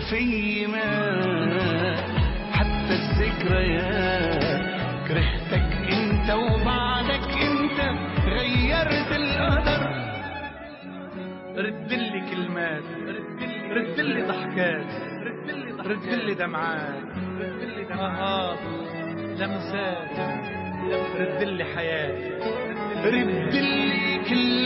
في مات حتى الذكريات. كرهتك انت وبعدك انت غيرت القدر. ردلي كلمات، ردلي ضحكات، ردلي دمعات، نهار لمسات، ردلي حياتي، ردلي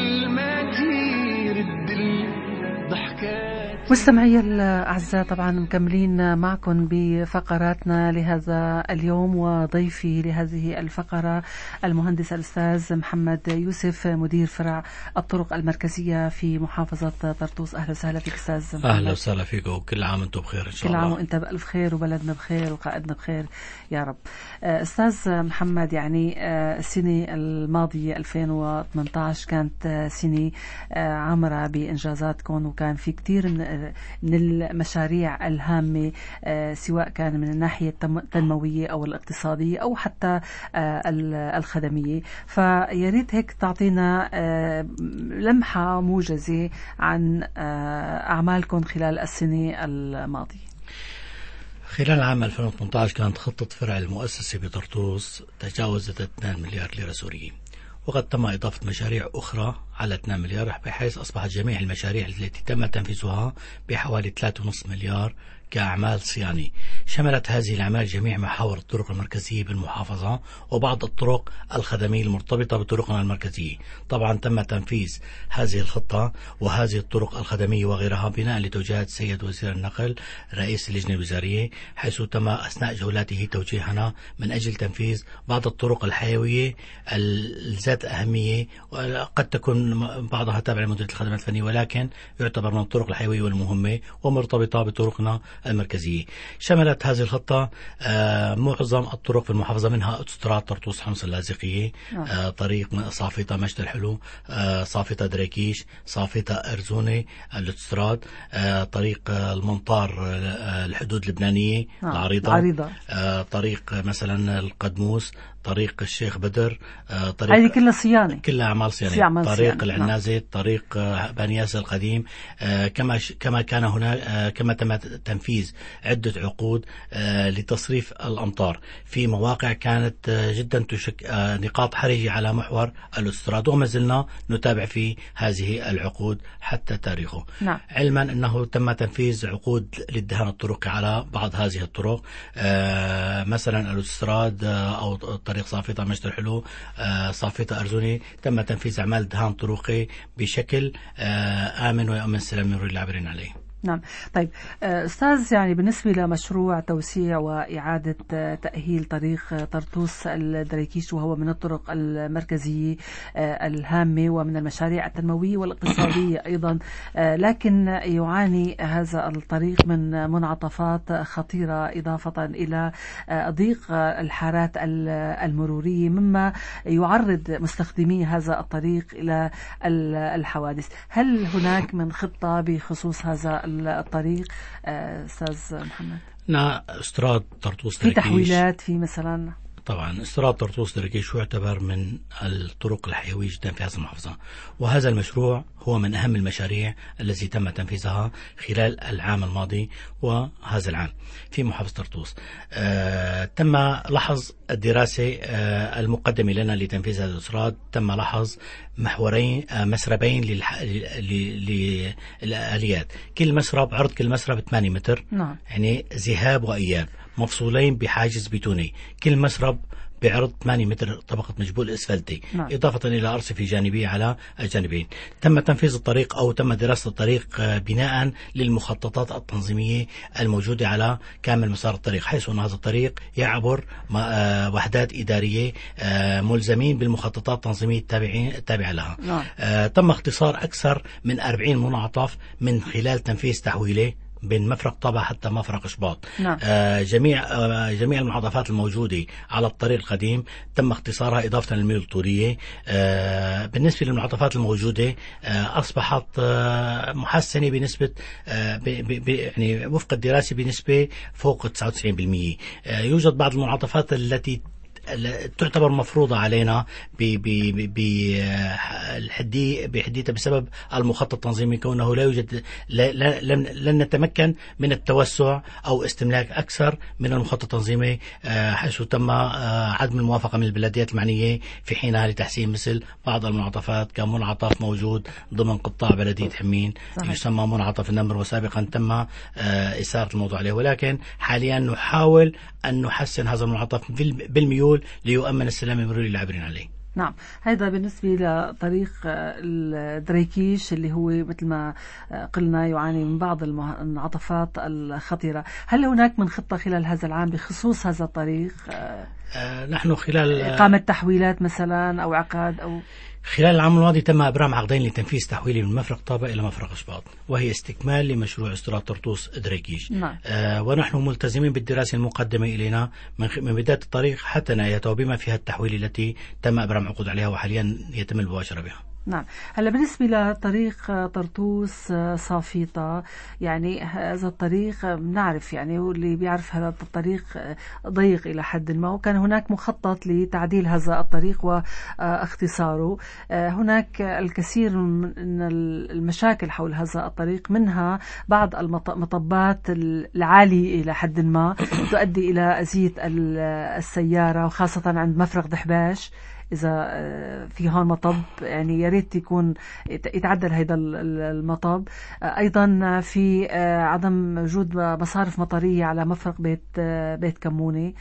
كلماتي، ردلي ضحكات. مستمعي الأعزاء، طبعا مكملين معكم بفقراتنا لهذا اليوم، وضيفي لهذه الفقرة المهندس الأستاذ محمد يوسف، مدير فرع الطرق المركزية في محافظة طرطوس. أهلا وسهلا فيك أستاذ محمد. أهلا وسهلا فيك، وكل عام وأنتم بخير إن شاء الله. كل عام وأنت بألف خير، وبلدنا بخير، وقائدنا بخير يا رب. أستاذ محمد، يعني السنة الماضية 2018 كانت سنة عامرة بإنجازاتكم، وكان في كتير من المشاريع الهامة، سواء كان من الناحية التنموية أو الاقتصادية أو حتى الخدمية. فياريت هيك تعطينا لمحة موجزة عن أعمالكم خلال السنة الماضية. خلال عام 2018 كانت خطة فرع المؤسسة بطرطوس تجاوزت 2 مليار ليرة سورية، وقد تم إضافة مشاريع أخرى على 2 مليار، بحيث أصبحت جميع المشاريع التي تم تنفيذها بحوالي 3.5 مليار كأعمال صيانة. شملت هذه الأعمال جميع محاور الطرق المركزية بالمحافظة وبعض الطرق الخدمية المرتبطة بطرقنا المركزية. طبعا تم تنفيذ هذه الخطة وهذه الطرق الخدمية وغيرها بناء لتوجيهات السيد وزير النقل رئيس اللجنة الوزارية، حيث تم أثناء جولاته توجيهنا من أجل تنفيذ بعض الطرق الحيوية ذات أهمية، وقد تكون بعضها تابع لمديرية الخدمات الفنية، ولكن يعتبر من الطرق الحيوية والمهمة ومرتبطة بطرقنا المركزية. شملت هذه الخطة معظم الطرق في المحافظة، منها أوتوستراد طرطوس حمص اللاذقية، طريق صافطة مشت الحلو، صافطة دريكيش، صافطة أرزونة الأوتوستراد، طريق المنطار الحدود اللبنانية العريضة، طريق مثلا القدموس، طريق الشيخ بدر، طريق هذه كلها صيانة، كلها أعمال صيانة، طريق العنازة، طريق بني ياسر القديم. كما كان هنا كما تم تنفيذ عدة عقود لتصريف الأمطار في مواقع كانت جدا نقاط حرجة على محور الأوتوستراد، وما زلنا نتابع في هذه العقود حتى تاريخه. علما أنه تم تنفيذ عقود للدهان الطرقي على بعض هذه الطرق، مثلا الأوتوستراد أو طريق صافطة مشت الحلو، صافطة أرزوني، تم تنفيذ أعمال دهان طرقي بشكل آمن ويؤمن السلام العابرين عليه. نعم. طيب أستاذ، يعني بالنسبة لمشروع توسيع وإعادة تأهيل طريق طرطوس الدريكيش، وهو من الطرق المركزية الهامة ومن المشاريع التنموية والاقتصادية أيضا، لكن يعاني هذا الطريق من منعطفات خطيرة إضافة إلى ضيق الحارات المرورية، مما يعرض مستخدمي هذا الطريق إلى الحوادث. هل هناك من خطة بخصوص هذا الطريق أستاذ محمد؟ نعم، استراد طرطوس في تحويلات في مثلا؟ طبعا استراد طرطوس دريكيش يعتبر من الطرق الحيوية جدا في هذه المحافظة، وهذا المشروع هو من أهم المشاريع التي تم تنفيذها خلال العام الماضي وهذا العام في محافظة طرطوس. تم لحظ الدراسة المقدمة لنا لتنفيذ هذا الاستراد، تم لحظ محورين مسربين للآليات، كل مسرب عرض كل مسرب 8 متر، يعني ذهاب وإياب مفصولين بحاجز بتوني، كل مسرب بعرض 8 متر طبقة مجبول اسفلتي، إضافة إلى أرصفة جانبية على الجانبين. تم تنفيذ الطريق أو تم دراسة الطريق بناء للمخططات التنظيمية الموجودة على كامل مسار الطريق، حيث أن هذا الطريق يعبر وحدات إدارية ملزمين بالمخططات التنظيمية التابعة لها. تم اختصار أكثر من 40 منعطف من خلال تنفيذ تحويله بين مفرق طبع حتى مفرق شباط. جميع المنعطفات الموجودة على الطريق القديم تم اختصارها إضافة للميل الطولية. بالنسبة للمنعطفات الموجودة أصبحت محسنة بنسبة يعني وفق الدراسة بنسبة فوق 99%. يوجد بعض المنعطفات التي تعتبر مفروضة علينا بحديتها بسبب المخطط التنظيمي، كونه لا يوجد لن نتمكن من التوسع أو استملاك أكثر من المخطط التنظيمي، حيث تم عدم الموافقة من البلديات المعنية في حينها لتحسين مثل بعض المنعطفات كمنعطف موجود ضمن قطاع بلدية حمين يسمى منعطف النمر، وسابقا تم إثارة الموضوع عليه، ولكن حاليا نحاول أن نحسن هذا المنعطف بالميول ليؤمن السلام المروري للعابرين عليه. نعم، هذا بالنسبة لطريق الدريكيش اللي هو مثل ما قلنا يعاني من بعض المنعطفات الخطيرة. هل هناك من خطة خلال هذا العام بخصوص هذا الطريق؟ نحن خلال إقامة تحويلات مثلا أو عقد أو خلال العام الماضي تم إبرام عقدين لتنفيذ تحويلي من مفرق طابة إلى مفرق أشباط، وهي استكمال لمشروع استيراد طرطوس دريكيش. نعم. ونحن ملتزمين بالدراسة المقدمة إلينا من بداية الطريق حتى نهايته بما فيها التحويل التي تم إبرام عقود عليها وحاليا يتم المباشرة بها. نعم. هلا بالنسبة لطريق طرطوس صافيطة، يعني هذا الطريق بنعرف يعني واللي بيعرف هذا الطريق ضيق إلى حد ما، وكان هناك مخطط لتعديل هذا الطريق واختصاره. هناك الكثير من المشاكل حول هذا الطريق، منها بعض المطبات العالية إلى حد ما تؤدي إلى أذية السيارة، وخاصة عند مفرق دحباش. إذا في هون مطب يعني يا ريت يكون يتعدل هذا المطب. أيضا في عدم وجود مصارف مطرية على مفرق بيت كمونة.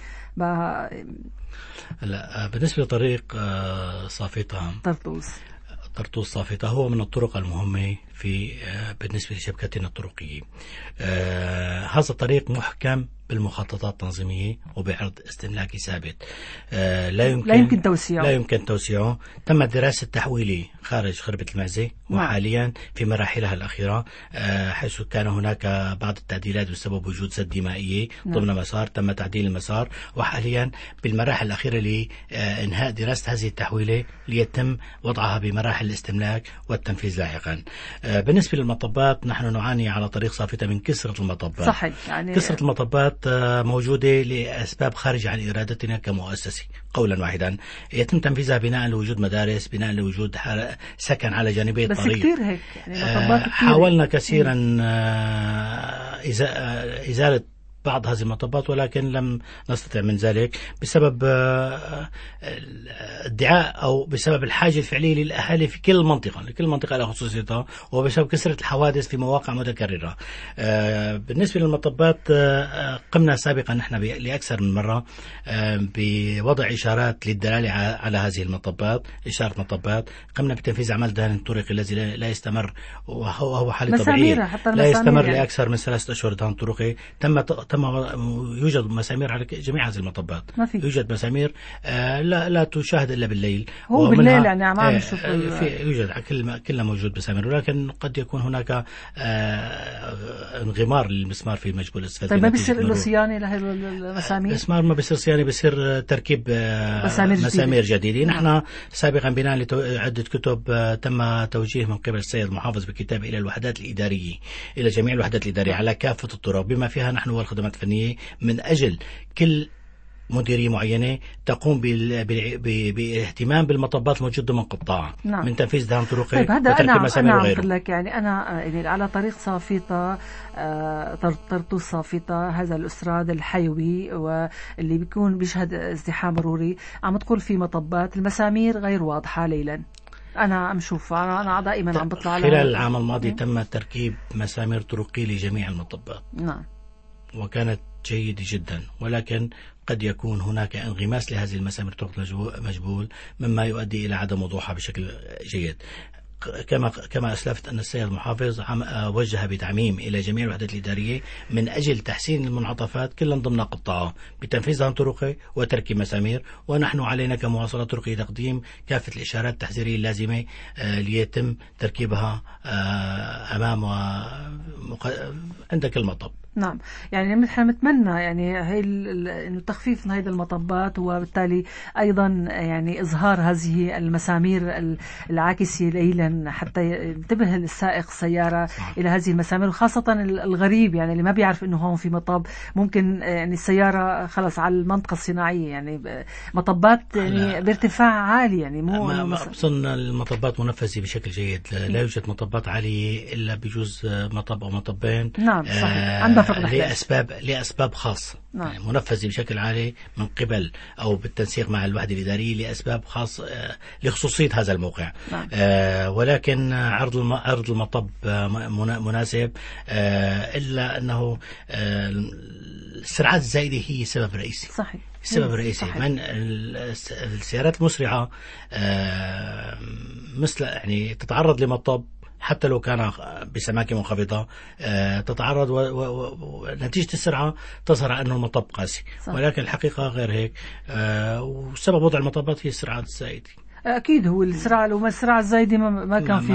لا، بالنسبة لطريق صافيطة طرطوس صافيطة هو من الطرق المهمة بالنسبة لشبكتنا الطرقية. هذا الطريق محكم بالمخططات التنظيمية وبعرض استملاكي ثابت، لا يمكن توسيعه. تم دراسة تحويلي خارج خربة المعزة وحاليا في مراحلها الأخيرة، حيث كان هناك بعض التعديلات بسبب وجود سد مائية ضمن مسار، تم تعديل المسار، وحاليا بالمراحل الأخيرة لإنهاء دراسة هذه التحويلة ليتم وضعها بمراحل الاستملاك والتنفيذ لاحقا. بالنسبة للمطبات نحن نعاني على طريق صافيطة من كسرة المطبات. صحيح، يعني كسرة المطبات موجودة لأسباب خارجة عن إرادتنا كمؤسسة. قولا واحدا يتم تنفيذها بناء لوجود مدارس، بناء لوجود سكن على جانبي الطريق. بس كتير هيك يعني حاولنا كثيرا إزالة بعض هذه المطبات، ولكن لم نستطع من ذلك بسبب ادعاء أو بسبب الحاجة الفعلية للأهالي في كل منطقة على خصوصيتها، وبسبب كثرة الحوادث في مواقع متكررة. بالنسبة للمطبات قمنا سابقا نحن لأكثر من مرة بوضع إشارات للدلالة على هذه المطبات، إشارة مطبات. قمنا بتنفيذ عمل دهن الطرق الذي لا يستمر، وهو حالة طبيعية لا يستمر يعني لأكثر من 3 أشهر. دهن طرقي يوجد مسامير على جميع هذه المطبات، يوجد مسامير لا تشاهد إلا بالليل. هو بالليل يعني عم نشوف يوجد كلها موجود مسامير، ولكن قد يكون هناك انغمار للمسمار في مجبول الأسفل. طيب ما بيصير له صيانة لهي المسامير؟ المسمار ما بيصير صيانة، بيصير تركيب مسامير جديدة. نحن سابقا بناء لعدة كتب تم توجيه من قبل السيد المحافظ بكتاب إلى الوحدات الإدارية، إلى جميع الوحدات الإدارية على كافة الطرق بما فيها نحن والخدمات الفنية، من أجل كل مديرية معينة تقوم باهتمام بالمطبات الموجودة من قطاع. نعم. من تنفيذ دهان طرقي طيب هذا أنا أقول لك يعني أنا يعني على طريق صافيطة طرطوس صافيطة، هذا الأسراد الحيوي واللي بيكون بيشهد ازدحام مروري، عم تقول في مطبات المسامير غير واضحة ليلا. أنا عم شوف أنا دائما عم بطلع خلال العام الماضي تم تركيب مسامير طرقية لجميع المطبات. نعم. وكانت جيدة جدا، ولكن قد يكون هناك انغماس لهذه المسامير طرق مجبول، مما يؤدي إلى عدم وضوحها بشكل جيد. كما أسلفت أن السيد المحافظ وجه بتعميم إلى جميع الوحدات الإدارية من أجل تحسين المنعطفات كلا ضمن قطاعه بتنفيذ دهان طرقي وتركيب مسامير، ونحن علينا كمواصلات طرقية تقديم كافة الإشارات التحذيرية اللازمة ليتم تركيبها أمام عند كل مطب. نعم، يعني نحن نتمنى يعني هي إنه تخفيف هذه المطبات، وبالتالي أيضا يعني إظهار هذه المسامير العاكسة ليلا حتى ينتبه السائق السيارة إلى هذه المسامير، وخاصة الغريب يعني اللي ما بيعرف إنه هون في مطب، ممكن يعني السيارة خلص على المنطقة الصناعية، يعني مطبات يعني بارتفاع عالي، يعني مو أظن المطبات منفذة بشكل جيد، لا يوجد مطبات عالية إلا بجوز مطب أو مطبين. نعم صحيح، لأسباب خاصة. نعم. يعني منفذة بشكل عالي من قبل أو بالتنسيق مع الوحدة الإدارية لأسباب خاصة لخصوصية هذا الموقع. نعم. ولكن عرض المطب مناسب، إلا أنه السرعات الزائدة هي سبب رئيسي. صحيح. السبب الرئيسي من السيارات المسرعة مثل يعني تتعرض لمطب حتى لو كان بسماكة منخفضة، تتعرض ونتيجة السرعة تظهر أنه المطب قاسي. صح. ولكن الحقيقة غير هيك، وسبب وضع المطبات هي السرعات الزائدة. أكيد هو السرعة، لو ما السرعة الزايدة ما كان في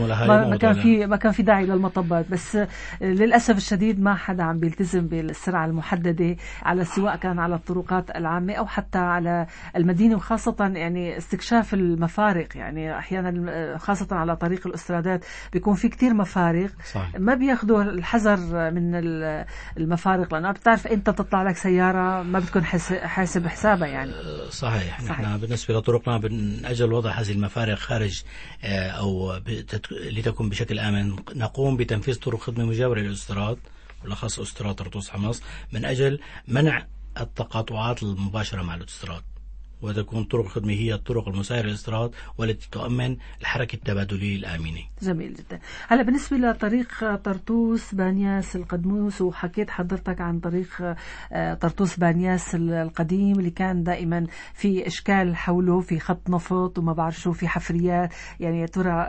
ما كان في داعي للمطبات، بس للأسف الشديد ما حدا عم بيلتزم بالسرعة المحددة، على سواء كان على الطرقات العامة أو حتى على المدينة، وخاصة يعني استكشاف المفارق. يعني أحيانا خاصة على طريق الأسترادات بيكون في كتير مفارق. صحيح. ما بياخدوا الحذر من المفارق، لأنه بتعرف أنت تطلع لك سيارة ما بتكون حاسب حسابها يعني. صحيح. نحن بالنسبة لطرقنا أجل وضع هذه المفارق خارج أو لتكون بشكل آمن، نقوم بتنفيذ طرق خدمة مجاورة للأستراد، بالأخص أستراد طرطوس حمص، من أجل منع التقاطعات المباشرة مع الأستراد، وتكون طرق الخدمة هي الطرق المسيرة للأستراد والتي تؤمن الحركة التبادلية الآمنة. جميل جدا. هلا بالنسبة لطريق طرطوس بانياس القدموس، وحكيت حضرتك عن طريق طرطوس بانياس القديم اللي كان دائما في إشكال حوله، في خط نفط وما بعرف شو، في حفريات، يعني ترى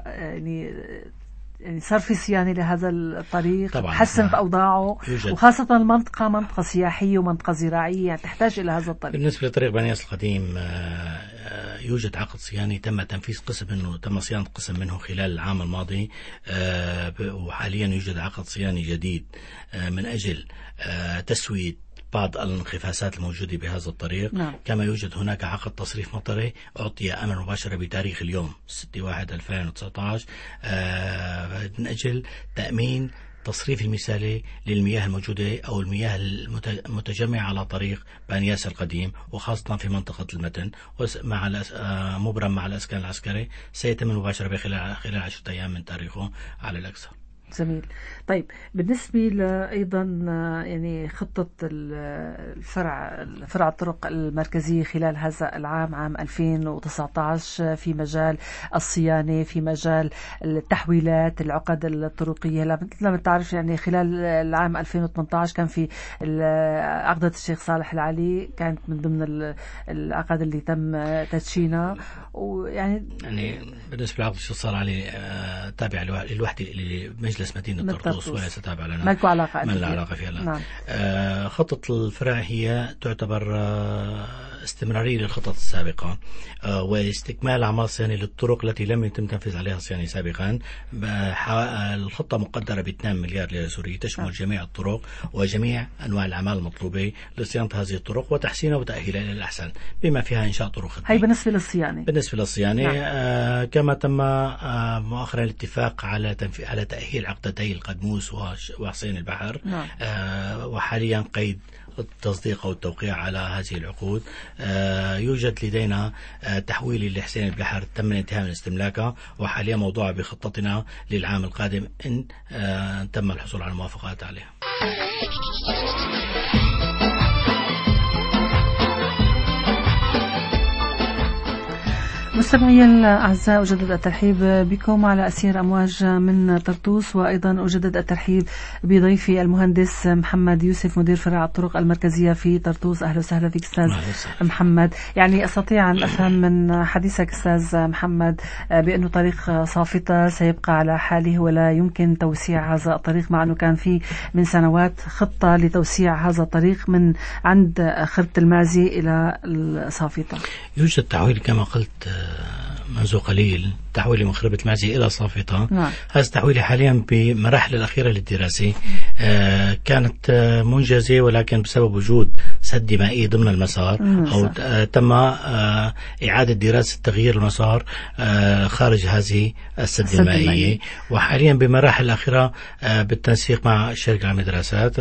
يعني صار في صيانة لهذا الطريق، حسن في أوضاعه، وخاصة المنطقة منطقة سياحية ومنطقة زراعية، يعني تحتاج إلى هذا الطريق. بالنسبة لطريق بانياس القديم يوجد عقد صياني تم تنفيذ قسم منه، تم صيانة قسم منه خلال العام الماضي، وحاليا يوجد عقد صياني جديد من أجل تسوية بعض الانخفاضات الموجودة بهذا الطريق. نعم. كما يوجد هناك عقد تصريف مطري أعطي أمر مباشرة بتاريخ اليوم 6/1/2019 من أجل تأمين تصريف المثالي للمياه الموجودة أو المياه المتجمعة على طريق بانياس القديم، وخاصة في منطقة المتن، ومع مبرم مع الأسكان العسكري، سيتم المباشرة خلال 10 أيام من تاريخه على الأكثر. جميل. طيب بالنسبة أيضا يعني خطة فرع الطرق المركزية خلال هذا العام، عام 2019، في مجال الصيانة، في مجال التحويلات، العقد الطرقية. لما تعرف يعني خلال العام 2018 كان في عقدة الشيخ صالح العلي، كانت من ضمن العقد اللي تم تدشينها، ويعني بالنسبة لعقد الشيخ صالح العلي تابع للوحدة لمجلس مدينة طرطوس، وليس تابع لنا، ما له علاقة، ما له علاقة فيها. نعم. خطة الفرع هي تعتبر استمرارية للخطط السابقة، واستكمال أعمال صيانة للطرق التي لم يتم تنفيذ عليها صيانة سابقا. الخطة مقدرة ب2 مليار ليرة سورية، تشمل جميع الطرق وجميع أنواع الأعمال المطلوبة لصيانة هذه الطرق وتحسينها وتأهيلها إلى الأحسن، بما فيها إنشاء طرق خدمة. هي بالنسبة للصيانة. نعم. كما تم مؤخرا الاتفاق على تأهيل عقدتي القدموس وحصين البحر. نعم. وحاليا قيد التصديق أو التوقيع على هذه العقود. يوجد لدينا تحويل لحسين البحر تم الانتهاء من استملاكها، وحاليا موضوع بخطتنا للعام القادم إن تم الحصول على الموافقات عليها. مستمعي الأعزاء، أجدد الترحيب بكم على أسير أمواج من طرطوس، وأيضا أجدد الترحيب بضيفي المهندس محمد يوسف، مدير فرع الطرق المركزية في طرطوس. أهلا وسهلا فيك أستاذ محمد. يعني أستطيع أن أفهم من حديثك أستاذ محمد بأنه طريق صافطة سيبقى على حاله ولا يمكن توسيع هذا الطريق، مع أنه كان في من سنوات خطة لتوسيع هذا الطريق من عند خربة المازي إلى الصافطة. يوجد تعويل كما قلت منذ قليل تحويل من خربة المعزة إلى صافطة. نعم. هذا التحويل حاليا بمراحل الأخيرة للدراسة. كانت منجزة، ولكن بسبب وجود سد مائي ضمن المسار أو تم إعادة دراسة تغيير المسار خارج هذه السد المائية، وحاليا بمراحل الأخيرة بالتنسيق مع الشركة العامة للدراسات.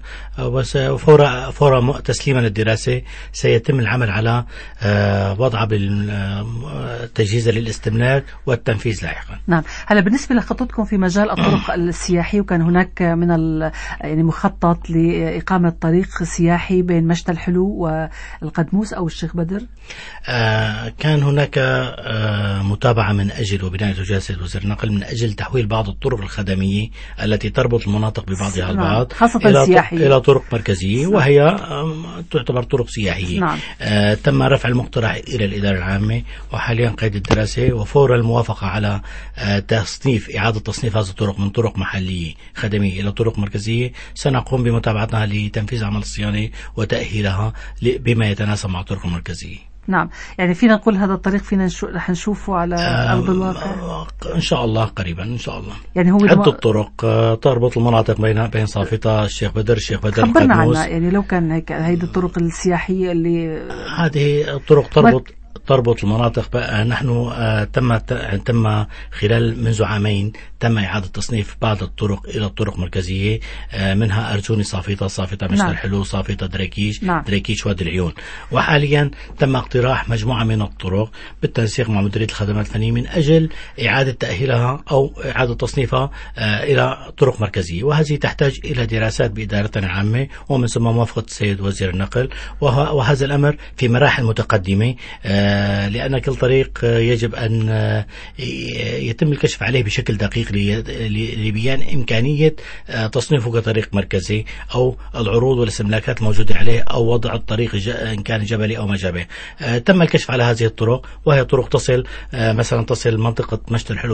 فور تسليما للدراسة سيتم العمل على وضعها بالتجهيز للاستملاك والتنفيذ لاحقا. نعم. هلا بالنسبة لخطتكم في مجال الطرق السياحي، وكان هناك من يعني مخطط لإقامة طريق سياحي بين مشتى الحلو والقدموس أو الشيخ بدر؟ كان هناك متابعة من أجل وبناء توجيهات سيد وزير النقل من أجل تحويل بعض الطرق الخدمية التي تربط المناطق ببعضها البعض إلى طرق مركزية، وهي تعتبر طرق سياحية. نعم. تم رفع المقترح إلى الإدارة العامة، وحاليا قيد الدراسة، وفور الموافقة على إعادة تصنيف هذه الطرق من طرق محلية خدمية إلى طرق مركزية، سنقوم بمتابعتها لتنفيذ عمل الصيانة وتأهيلها بما يتناسب مع الطرق المركزية. نعم. يعني فينا نقول هذا الطريق فينا رح نشوفه على أرض الواقع إن شاء الله قريبا إن شاء الله. يعني هو عدة طرق تربط المناطق بين صافطة الشيخ بدر خبرنا عنها. يعني لو كان هيك هيدي الطرق السياحية اللي هذه الطرق تربط المناطق. نحن تم خلال منذ عامين تم إعادة تصنيف بعض الطرق إلى الطرق مركزية، منها أرجوني صافطة مشتى الحلو، صافطة دريكيش، دريكيش وادي العيون. وحاليا تم اقتراح مجموعة من الطرق بالتنسيق مع مديرية الخدمات الفنية من أجل إعادة تأهيلها أو إعادة تصنيفها إلى طرق مركزية، وهذه تحتاج إلى دراسات بإدارتنا العامة ومن ثم موافقة السيد وزير النقل، وهذا الأمر في مراحل متقدمة، لأن كل طريق يجب أن يتم الكشف عليه بشكل دقيق لبيان إمكانية تصنيفه كطريق مركزي أو العروض والاستملاكات الموجودة عليه أو وضع الطريق إن كان جبلي أو ما جبلي. تم الكشف على هذه الطرق، وهي طرق تصل مثلا منطقة مشتى الحلو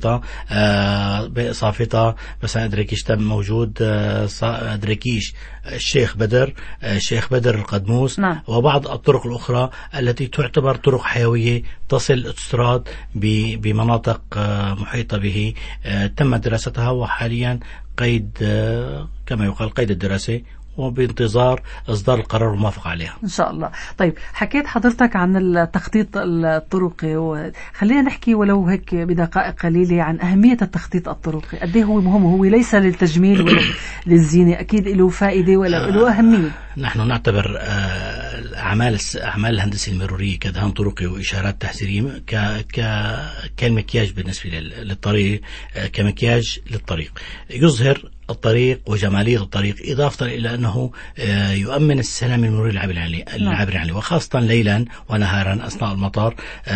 بصافطة مثلا دريكيش تم موجود، دريكيش الشيخ بدر القدموس. نعم. وبعض الطرق الأخرى التي تعتبر طرق حيوية تصل استراد بمناطق محيطة به، تم دراستها وحاليا قيد كما يقال قيد الدراسة، وبانتظار إصدار القرار والموافقة عليها إن شاء الله. طيب حكيت حضرتك عن التخطيط الطرقي، وخلينا نحكي ولو هيك بدقائق قليلة عن أهمية التخطيط الطرقي. قد ايه هو مهم؟ هو ليس للتجميل ولا للزينة، أكيد له فائدة ولا له أهمية. نحن نعتبر أعمال الهندسة المرورية كدهان طرقي وإشارات تحذيرية كالمكياج بالنسبة للطريق، كمكياج للطريق يظهر الطريق وجمالية الطريق، إضافة إلى أنه يؤمن السلام المروري العابر عليه، وخاصة ليلا ونهارا أثناء المطر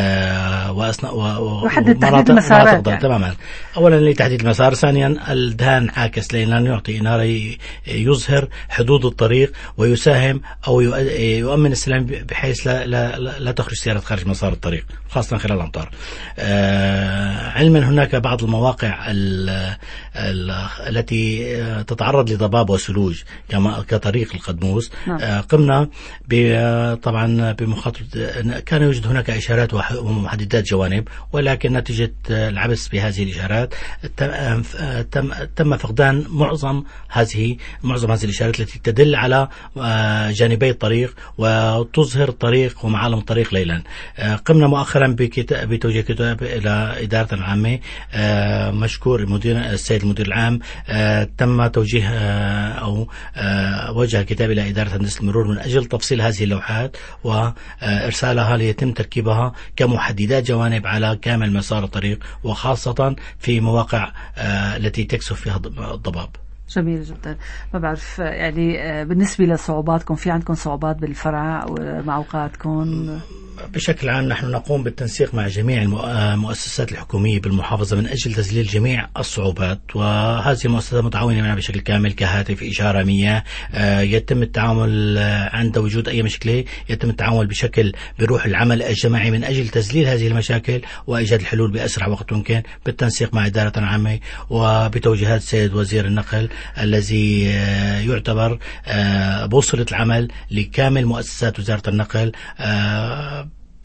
وحدد تحديد المسارات يعني. تماما. أولا لتحديد المسار، ثانيا الدهان عاكس ليلا يعطي إنارة يظهر حدود الطريق ويساهم أو يؤمن السلام بحيث لا تخرج سيارة خارج مسار الطريق خاصة خلال الأمطار. علما هناك بعض المواقع التي تتعرض لضباب وثلوج كطريق القدموس. قمنا طبعا بمخاطرة، كان يوجد هناك إشارات ومحددات جوانب، ولكن نتيجة العبث بهذه الإشارات تم فقدان معظم هذه الإشارات التي تدل على جانبي الطريق وتظهر الطريق ومعالم الطريق ليلا. قمنا مؤخرا بتوجيه كتاب إلى إدارة العامة، مشكور السيد المدير العام، تم توجيه أو وجه الكتاب إلى إدارة هندسة المرور من أجل تفصيل هذه اللوحات وإرسالها ليتم تركيبها كمحددات جوانب على كامل مسار الطريق، وخاصة في مواقع التي تكثف فيها الضباب. جميل جدا. ما بعرف يعني بالنسبة لصعوباتكم، في عندكم صعوبات بالفرع مع أوقاتكم؟ بشكل عام نحن نقوم بالتنسيق مع جميع المؤسسات الحكومية بالمحافظة من أجل تذليل جميع الصعوبات، وهذه المؤسسات متعاونة معنا بشكل كامل كهاتف، إشارة، مياه. يتم التعامل عند وجود أي مشكلة، يتم التعامل بروح العمل الجماعي من أجل تذليل هذه المشاكل وإيجاد الحلول بأسرع وقت ممكن بالتنسيق مع إدارة العامة وبتوجيهات السيد وزير النقل الذي يعتبر بوصلة العمل لكامل مؤسسات وزارة النقل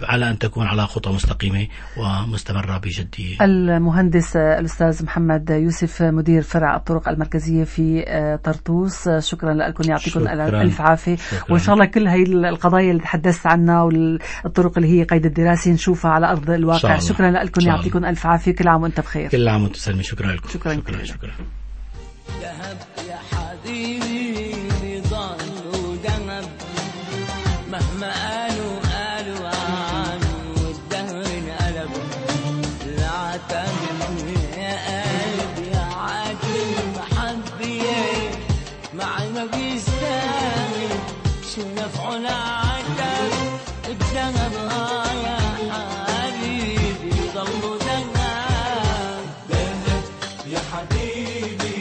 على أن تكون على خطى مستقيمة ومستمرة بجدية. المهندس الأستاذ محمد يوسف مدير فرع الطرق المركزية في طرطوس، شكرا لكم، يعطيكم ألف عافية. وإن شاء الله كل هاي القضايا اللي تحدثت عنها والطرق اللي هي قيد الدراسة نشوفها على أرض الواقع. شكرا لكم، يعطيكم ألف عافية، كل عام وأنت بخير. كل عام وأنت سلمي. شكرا لكم. شكرا. ذهب يا حبيبي ضل ودهب مهما قالوا عنه والدهر انقلب. العتب يا قلبي يا عاتب محبية مع ما بيستاهل شو نفعه العتب الذهب يا حبيبي ضل ذهب. ذهب يا حبيبي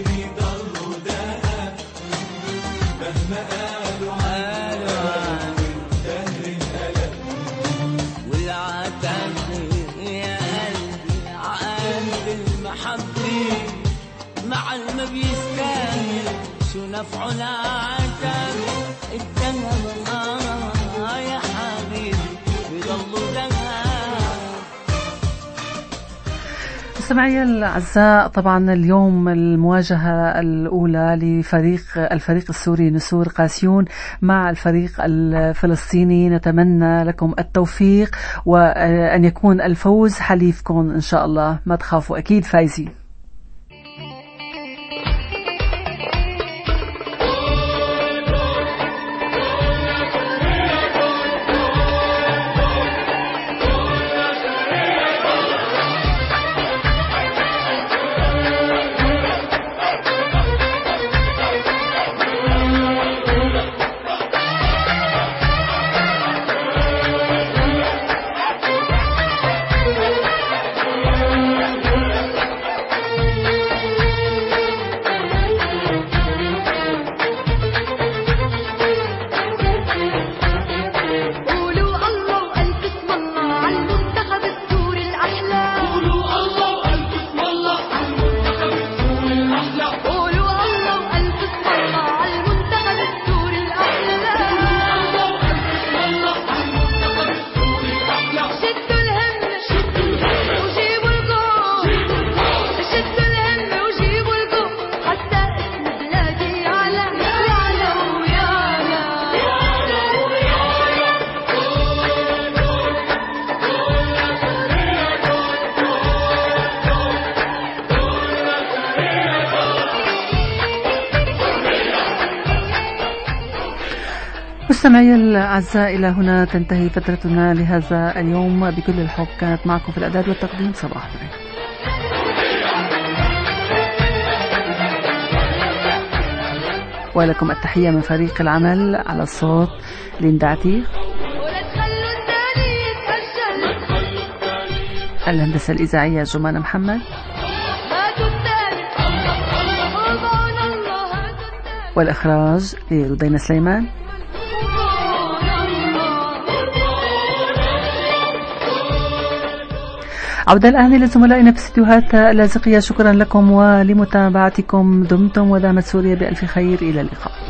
مع ما بيستاهل شو نفعه العتب الذهب يا حبيبي بضل ذهب. مستمعي الأعزاء، طبعا اليوم المواجهة الأولى الفريق السوري نسور قاسيون مع الفريق الفلسطيني. نتمنى لكم التوفيق وأن يكون الفوز حليفكم إن شاء الله، ما تخافوا، أكيد فايزين. مستمعي الأعزاء، إلى هنا تنتهي فترتنا لهذا اليوم. بكل الحب كانت معكم في الإعداد والتقديم صباح الخير، ولكم التحية من فريق العمل. على الصوت ليندعتي، الهندسة الإذاعية جمانة محمد، والإخراج لردينا سليمان. عودة الآن لزملائنا في استديوهات اللاذقية. شكرا لكم ولمتابعتكم، دمتم ودامت سوريا بألف خير، إلى اللقاء.